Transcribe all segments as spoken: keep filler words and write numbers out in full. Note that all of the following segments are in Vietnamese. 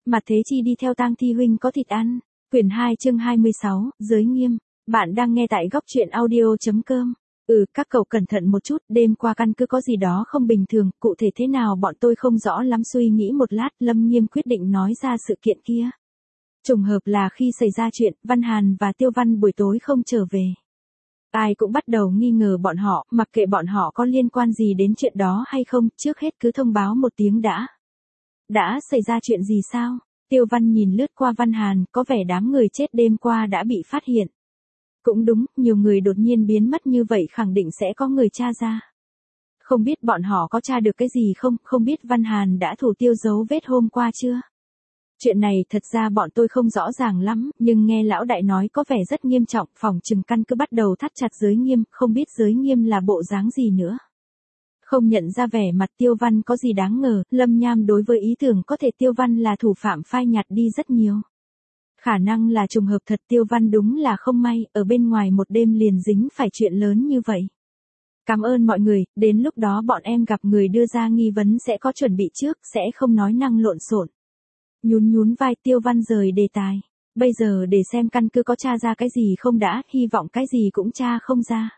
Mặt Thế Chi đi theo Tang Thi huynh có thịt ăn. Quyển hai chương hai mươi sáu, Giới Nghiêm. Bạn đang nghe tại góc truyện audio.com. Ừ, các cậu cẩn thận một chút, đêm qua căn cứ có gì đó không bình thường, cụ thể thế nào bọn tôi không rõ lắm. Suy nghĩ một lát, Lâm Nghiêm quyết định nói ra sự kiện kia. Trùng hợp là khi xảy ra chuyện, Văn Hàn và Tiêu Văn buổi tối không trở về. Ai cũng bắt đầu nghi ngờ bọn họ, mặc kệ bọn họ có liên quan gì đến chuyện đó hay không, trước hết cứ thông báo một tiếng đã. Đã xảy ra chuyện gì sao? Tiêu Văn nhìn lướt qua Văn Hàn, có vẻ đám người chết đêm qua đã bị phát hiện. Cũng đúng, nhiều người đột nhiên biến mất như vậy khẳng định sẽ có người tra ra. Không biết bọn họ có tra được cái gì không, không biết Văn Hàn đã thủ tiêu dấu vết hôm qua chưa? Chuyện này thật ra bọn tôi không rõ ràng lắm, nhưng nghe lão đại nói có vẻ rất nghiêm trọng, phòng trừng căn cứ bắt đầu thắt chặt Giới Nghiêm, không biết Giới Nghiêm là bộ dáng gì nữa. Không nhận ra vẻ mặt Tiêu Văn có gì đáng ngờ, Lâm Nham đối với ý tưởng có thể Tiêu Văn là thủ phạm phai nhạt đi rất nhiều. Khả năng là trùng hợp thật, Tiêu Văn đúng là không may, ở bên ngoài một đêm liền dính phải chuyện lớn như vậy. Cảm ơn mọi người, đến lúc đó bọn em gặp người đưa ra nghi vấn sẽ có chuẩn bị trước, sẽ không nói năng lộn xộn. Nhún nhún vai, Tiêu Văn rời đề tài. Bây giờ để xem căn cứ có tra ra cái gì không đã, hy vọng cái gì cũng tra không ra.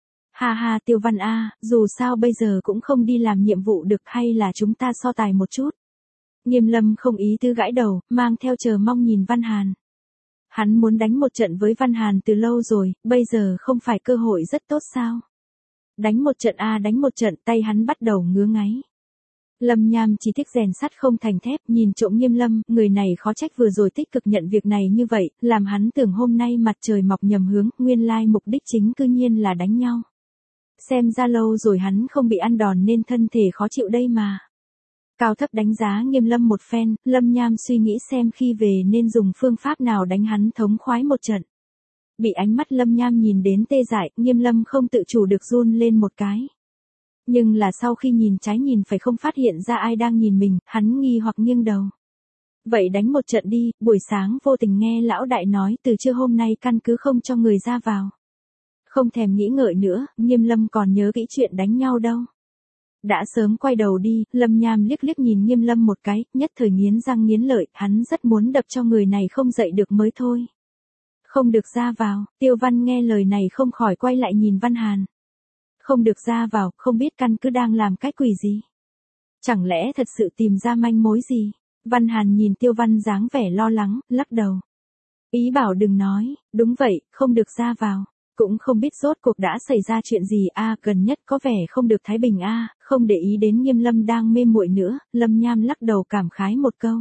Ha ha, Tiêu Văn a, dù sao bây giờ cũng không đi làm nhiệm vụ được, hay là chúng ta so tài một chút. Nghiêm Lâm không ý tứ gãi đầu, mang theo chờ mong nhìn Văn Hàn. Hắn muốn đánh một trận với Văn Hàn từ lâu rồi, bây giờ không phải cơ hội rất tốt sao? Đánh một trận a, đánh một trận, tay hắn bắt đầu ngứa ngáy. Lâm Nham chỉ thích rèn sắt không thành thép, nhìn trộm Nghiêm Lâm, người này khó trách vừa rồi tích cực nhận việc này như vậy, làm hắn tưởng hôm nay mặt trời mọc nhầm hướng, nguyên lai mục đích chính cư nhiên là đánh nhau. Xem ra lâu rồi hắn không bị ăn đòn nên thân thể khó chịu đây mà. Cao thấp đánh giá Nghiêm Lâm một phen, Lâm Nham suy nghĩ xem khi về nên dùng phương pháp nào đánh hắn thống khoái một trận. Bị ánh mắt Lâm Nham nhìn đến tê dại, Nghiêm Lâm không tự chủ được run lên một cái. Nhưng là sau khi nhìn trái nhìn phải không phát hiện ra ai đang nhìn mình, hắn nghi hoặc nghiêng đầu. Vậy đánh một trận đi, buổi sáng vô tình nghe lão đại nói từ trưa hôm nay căn cứ không cho người ra vào. Không thèm nghĩ ngợi nữa, Nghiêm Lâm còn nhớ kỹ chuyện đánh nhau đâu. Đã sớm quay đầu đi, Lâm Nham liếc liếc nhìn Nghiêm Lâm một cái, nhất thời nghiến răng nghiến lợi, hắn rất muốn đập cho người này không dậy được mới thôi. Không được ra vào, Tiêu Văn nghe lời này không khỏi quay lại nhìn Văn Hàn. Không được ra vào, không biết căn cứ đang làm cái quỷ gì. Chẳng lẽ thật sự tìm ra manh mối gì? Văn Hàn nhìn Tiêu Văn dáng vẻ lo lắng, lắc đầu. Ý bảo đừng nói, đúng vậy, không được ra vào. Cũng không biết rốt cuộc đã xảy ra chuyện gì a, à, gần nhất có vẻ không được thái bình a, à, không để ý đến Nghiêm Lâm đang mê muội nữa, Lâm Nham lắc đầu cảm khái một câu.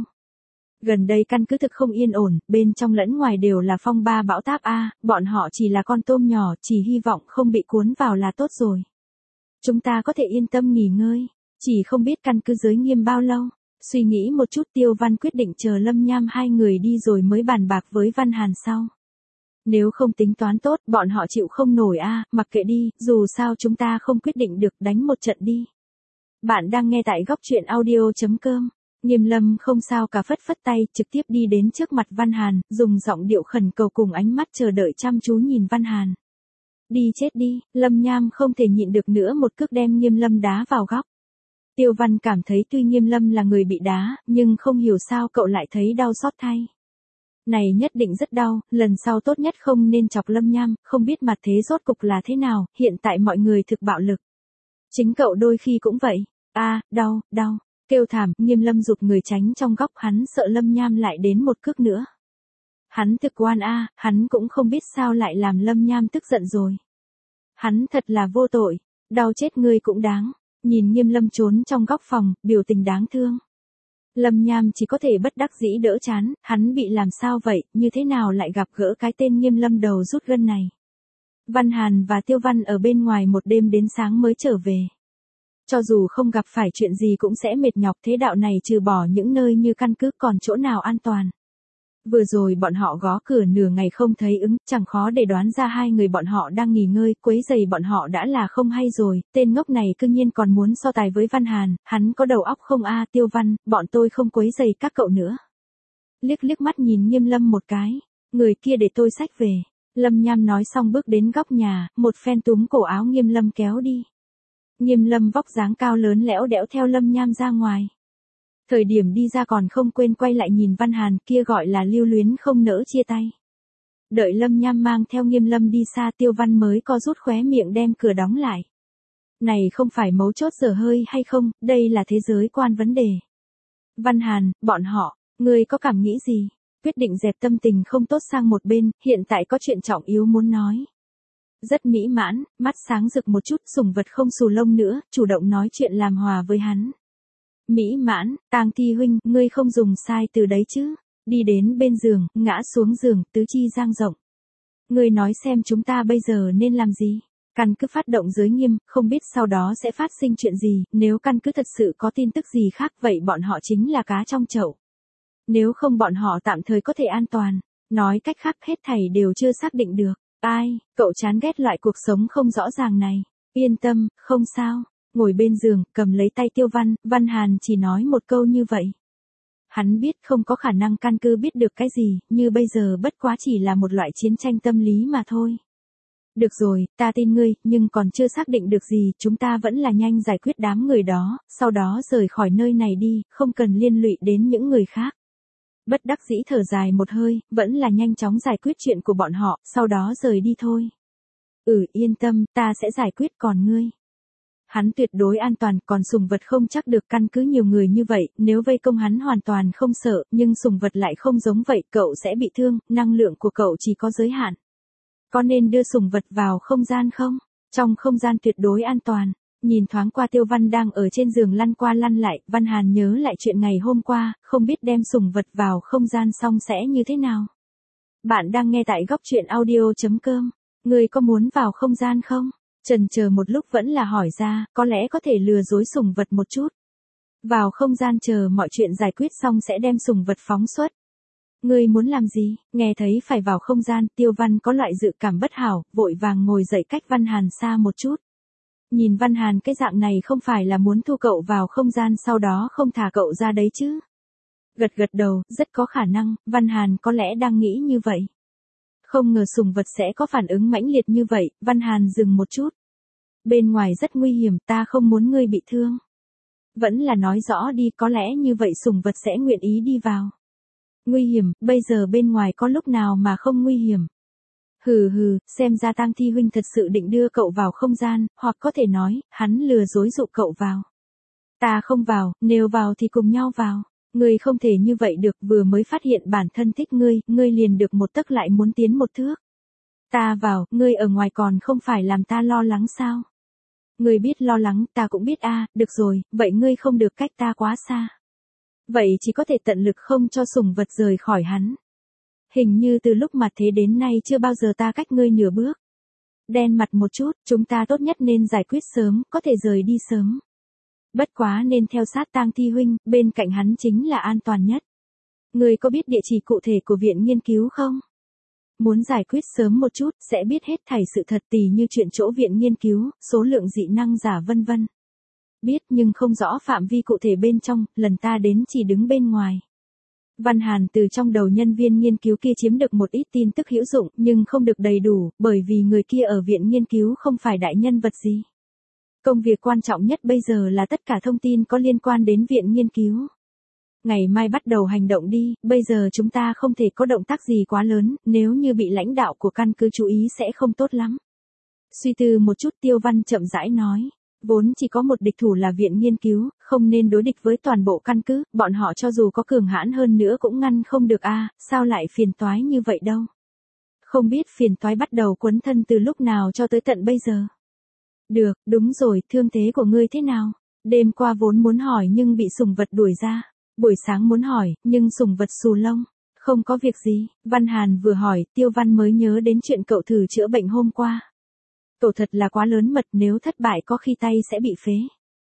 Gần đây căn cứ thực không yên ổn, bên trong lẫn ngoài đều là phong ba bão táp a, à, bọn họ chỉ là con tôm nhỏ, chỉ hy vọng không bị cuốn vào là tốt rồi. Chúng ta có thể yên tâm nghỉ ngơi, chỉ không biết căn cứ Giới Nghiêm bao lâu. Suy nghĩ một chút, Tiêu Văn quyết định chờ Lâm Nham hai người đi rồi mới bàn bạc với Văn Hàn sau. Nếu không tính toán tốt, bọn họ chịu không nổi a, à, mặc kệ đi, dù sao chúng ta không quyết định được, đánh một trận đi. Bạn đang nghe tại góc truyện audio.com. Nghiêm Lâm không sao cả, phất phất tay, trực tiếp đi đến trước mặt Văn Hàn, dùng giọng điệu khẩn cầu cùng ánh mắt chờ đợi chăm chú nhìn Văn Hàn. Đi chết đi, Lâm Nham không thể nhịn được nữa, một cước đem Nghiêm Lâm đá vào góc. Tiêu Văn cảm thấy tuy Nghiêm Lâm là người bị đá, nhưng không hiểu sao cậu lại thấy đau xót thay. Này nhất định rất đau, lần sau tốt nhất không nên chọc Lâm Nham, không biết mặt thế rốt cục là thế nào, hiện tại mọi người thực bạo lực. Chính cậu đôi khi cũng vậy. A, à, đau, đau, kêu thảm, Nghiêm Lâm giục người tránh trong góc, hắn sợ Lâm Nham lại đến một cước nữa. Hắn thực oan a, à, hắn cũng không biết sao lại làm Lâm Nham tức giận rồi. Hắn thật là vô tội, đau chết ngươi cũng đáng. Nhìn Nghiêm Lâm trốn trong góc phòng, biểu tình đáng thương. Lâm Nham chỉ có thể bất đắc dĩ đỡ chán, hắn bị làm sao vậy, như thế nào lại gặp gỡ cái tên Nghiêm Lâm đầu rút gân này. Văn Hàn và Tiêu Văn ở bên ngoài một đêm đến sáng mới trở về. Cho dù không gặp phải chuyện gì cũng sẽ mệt nhọc, thế đạo này trừ bỏ những nơi như căn cứ còn chỗ nào an toàn. Vừa rồi bọn họ gõ cửa nửa ngày không thấy ứng, chẳng khó để đoán ra hai người bọn họ đang nghỉ ngơi, quấy giày bọn họ đã là không hay rồi, tên ngốc này cư nhiên còn muốn so tài với Văn Hàn, hắn có đầu óc không a, Tiêu Văn, bọn tôi không quấy giày các cậu nữa. Liếc liếc mắt nhìn Nghiêm Lâm một cái, người kia để tôi xách về. Lâm Nham nói xong bước đến góc nhà, một phen túm cổ áo Nghiêm Lâm kéo đi. Nghiêm Lâm vóc dáng cao lớn lẽo đẽo theo Lâm Nham ra ngoài. Thời điểm đi ra còn không quên quay lại nhìn Văn Hàn, kia gọi là lưu luyến không nỡ chia tay. Đợi Lâm Nham mang theo Nghiêm Lâm đi xa, Tiêu Văn mới co rút khóe miệng đem cửa đóng lại. Này không phải mấu chốt dở hơi hay không, đây là thế giới quan vấn đề. Văn Hàn, bọn họ, ngươi có cảm nghĩ gì? Quyết định dẹp tâm tình không tốt sang một bên, hiện tại có chuyện trọng yếu muốn nói. Rất mỹ mãn, mắt sáng rực một chút, sủng vật không xù lông nữa, chủ động nói chuyện làm hòa với hắn. Mỹ mãn, Tang Thi huynh, ngươi không dùng sai từ đấy chứ? Đi đến bên giường, ngã xuống giường, tứ chi dang rộng. Ngươi nói xem chúng ta bây giờ nên làm gì? Căn cứ phát động giới nghiêm, không biết sau đó sẽ phát sinh chuyện gì, nếu căn cứ thật sự có tin tức gì khác vậy bọn họ chính là cá trong chậu. Nếu không bọn họ tạm thời có thể an toàn, nói cách khác hết thảy đều chưa xác định được. Ai, cậu chán ghét loại cuộc sống không rõ ràng này. Yên tâm, không sao. Ngồi bên giường, cầm lấy tay Tiêu Văn, Văn Hàn chỉ nói một câu như vậy. Hắn biết không có khả năng căn cứ biết được cái gì, như bây giờ bất quá chỉ là một loại chiến tranh tâm lý mà thôi. Được rồi, ta tin ngươi, nhưng còn chưa xác định được gì, chúng ta vẫn là nhanh giải quyết đám người đó, sau đó rời khỏi nơi này đi, không cần liên lụy đến những người khác. Bất đắc dĩ thở dài một hơi, vẫn là nhanh chóng giải quyết chuyện của bọn họ, sau đó rời đi thôi. Ừ, yên tâm, ta sẽ giải quyết còn ngươi. Hắn tuyệt đối an toàn, còn sủng vật không chắc được, căn cứ nhiều người như vậy, nếu vây công hắn hoàn toàn không sợ, nhưng sủng vật lại không giống vậy, cậu sẽ bị thương, năng lượng của cậu chỉ có giới hạn. Có nên đưa sủng vật vào không gian không? Trong không gian tuyệt đối an toàn. Nhìn thoáng qua Tiêu Văn đang ở trên giường lăn qua lăn lại, Văn Hàn nhớ lại chuyện ngày hôm qua, không biết đem sủng vật vào không gian xong sẽ như thế nào. Bạn đang nghe tại góc truyện audio chấm com. Người có muốn vào không gian không? Chần chờ một lúc vẫn là hỏi ra, có lẽ có thể lừa dối sủng vật một chút. Vào không gian chờ mọi chuyện giải quyết xong sẽ đem sủng vật phóng xuất. Ngươi muốn làm gì? Nghe thấy phải vào không gian, Tiêu Văn có loại dự cảm bất hảo, vội vàng ngồi dậy cách Văn Hàn xa một chút. Nhìn Văn Hàn cái dạng này không phải là muốn thu cậu vào không gian sau đó không thả cậu ra đấy chứ? Gật gật đầu, rất có khả năng, Văn Hàn có lẽ đang nghĩ như vậy. Không ngờ sủng vật sẽ có phản ứng mãnh liệt như vậy, Văn Hàn dừng một chút. Bên ngoài rất nguy hiểm, ta không muốn ngươi bị thương. Vẫn là nói rõ đi, có lẽ như vậy sủng vật sẽ nguyện ý đi vào. Nguy hiểm, bây giờ bên ngoài có lúc nào mà không nguy hiểm. Hừ hừ, xem ra Tang Thi huynh thật sự định đưa cậu vào không gian, hoặc có thể nói, hắn lừa dối dụ cậu vào. Ta không vào, nếu vào thì cùng nhau vào. Ngươi không thể như vậy được, vừa mới phát hiện bản thân thích ngươi, ngươi liền được một tấc lại muốn tiến một thước. Ta vào, ngươi ở ngoài còn không phải làm ta lo lắng sao? Ngươi biết lo lắng, ta cũng biết a, à, được rồi, vậy ngươi không được cách ta quá xa. Vậy chỉ có thể tận lực không cho sủng vật rời khỏi hắn. Hình như từ lúc mà thế đến nay chưa bao giờ ta cách ngươi nửa bước. Đen mặt một chút, chúng ta tốt nhất nên giải quyết sớm, có thể rời đi sớm. Bất quá nên theo sát Tang Thi huynh, bên cạnh hắn chính là an toàn nhất. Ngươi có biết địa chỉ cụ thể của viện nghiên cứu không? Muốn giải quyết sớm một chút, sẽ biết hết thảy sự thật tỉ như chuyện chỗ viện nghiên cứu, số lượng dị năng giả vân vân. Biết nhưng không rõ phạm vi cụ thể bên trong, lần ta đến chỉ đứng bên ngoài. Văn Hàn từ trong đầu nhân viên nghiên cứu kia chiếm được một ít tin tức hữu dụng, nhưng không được đầy đủ, bởi vì người kia ở viện nghiên cứu không phải đại nhân vật gì. Công việc quan trọng nhất bây giờ là tất cả thông tin có liên quan đến viện nghiên cứu. Ngày mai bắt đầu hành động đi, bây giờ chúng ta không thể có động tác gì quá lớn, nếu như bị lãnh đạo của căn cứ chú ý sẽ không tốt lắm. Suy tư một chút Tiêu Văn chậm rãi nói. Vốn chỉ có một địch thủ là viện nghiên cứu, không nên đối địch với toàn bộ căn cứ, bọn họ cho dù có cường hãn hơn nữa cũng ngăn không được a, à, sao lại phiền toái như vậy đâu. Không biết phiền toái bắt đầu quấn thân từ lúc nào cho tới tận bây giờ. Được, đúng rồi, thương thế của ngươi thế nào? Đêm qua vốn muốn hỏi nhưng bị sủng vật đuổi ra. Buổi sáng muốn hỏi, nhưng sủng vật xù lông. Không có việc gì, Văn Hàn vừa hỏi, Tiêu Văn mới nhớ đến chuyện cậu thử chữa bệnh hôm qua. Cậu thật là quá lớn mật, nếu thất bại có khi tay sẽ bị phế.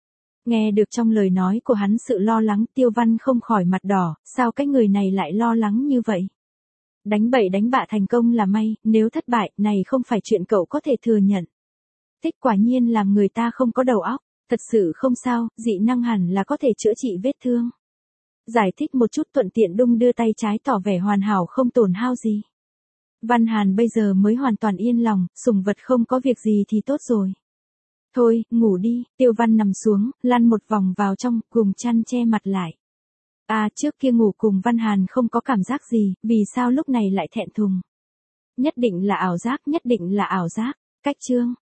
Nghe được trong lời nói của hắn sự lo lắng, Tiêu Văn không khỏi mặt đỏ, sao cái người này lại lo lắng như vậy? Đánh bậy đánh bạ thành công là may, nếu thất bại, này không phải chuyện cậu có thể thừa nhận. Thích quả nhiên làm người ta không có đầu óc, thật sự không sao, dị năng hẳn là có thể chữa trị vết thương. Giải thích một chút thuận tiện đung đưa tay trái tỏ vẻ hoàn hảo không tổn hao gì. Văn Hàn bây giờ mới hoàn toàn yên lòng, sủng vật không có việc gì thì tốt rồi. Thôi, ngủ đi, Tiêu Văn nằm xuống, lăn một vòng vào trong, cùng chăn che mặt lại. À, trước kia ngủ cùng Văn Hàn không có cảm giác gì, vì sao lúc này lại thẹn thùng? Nhất định là ảo giác, nhất định là ảo giác. Cách chương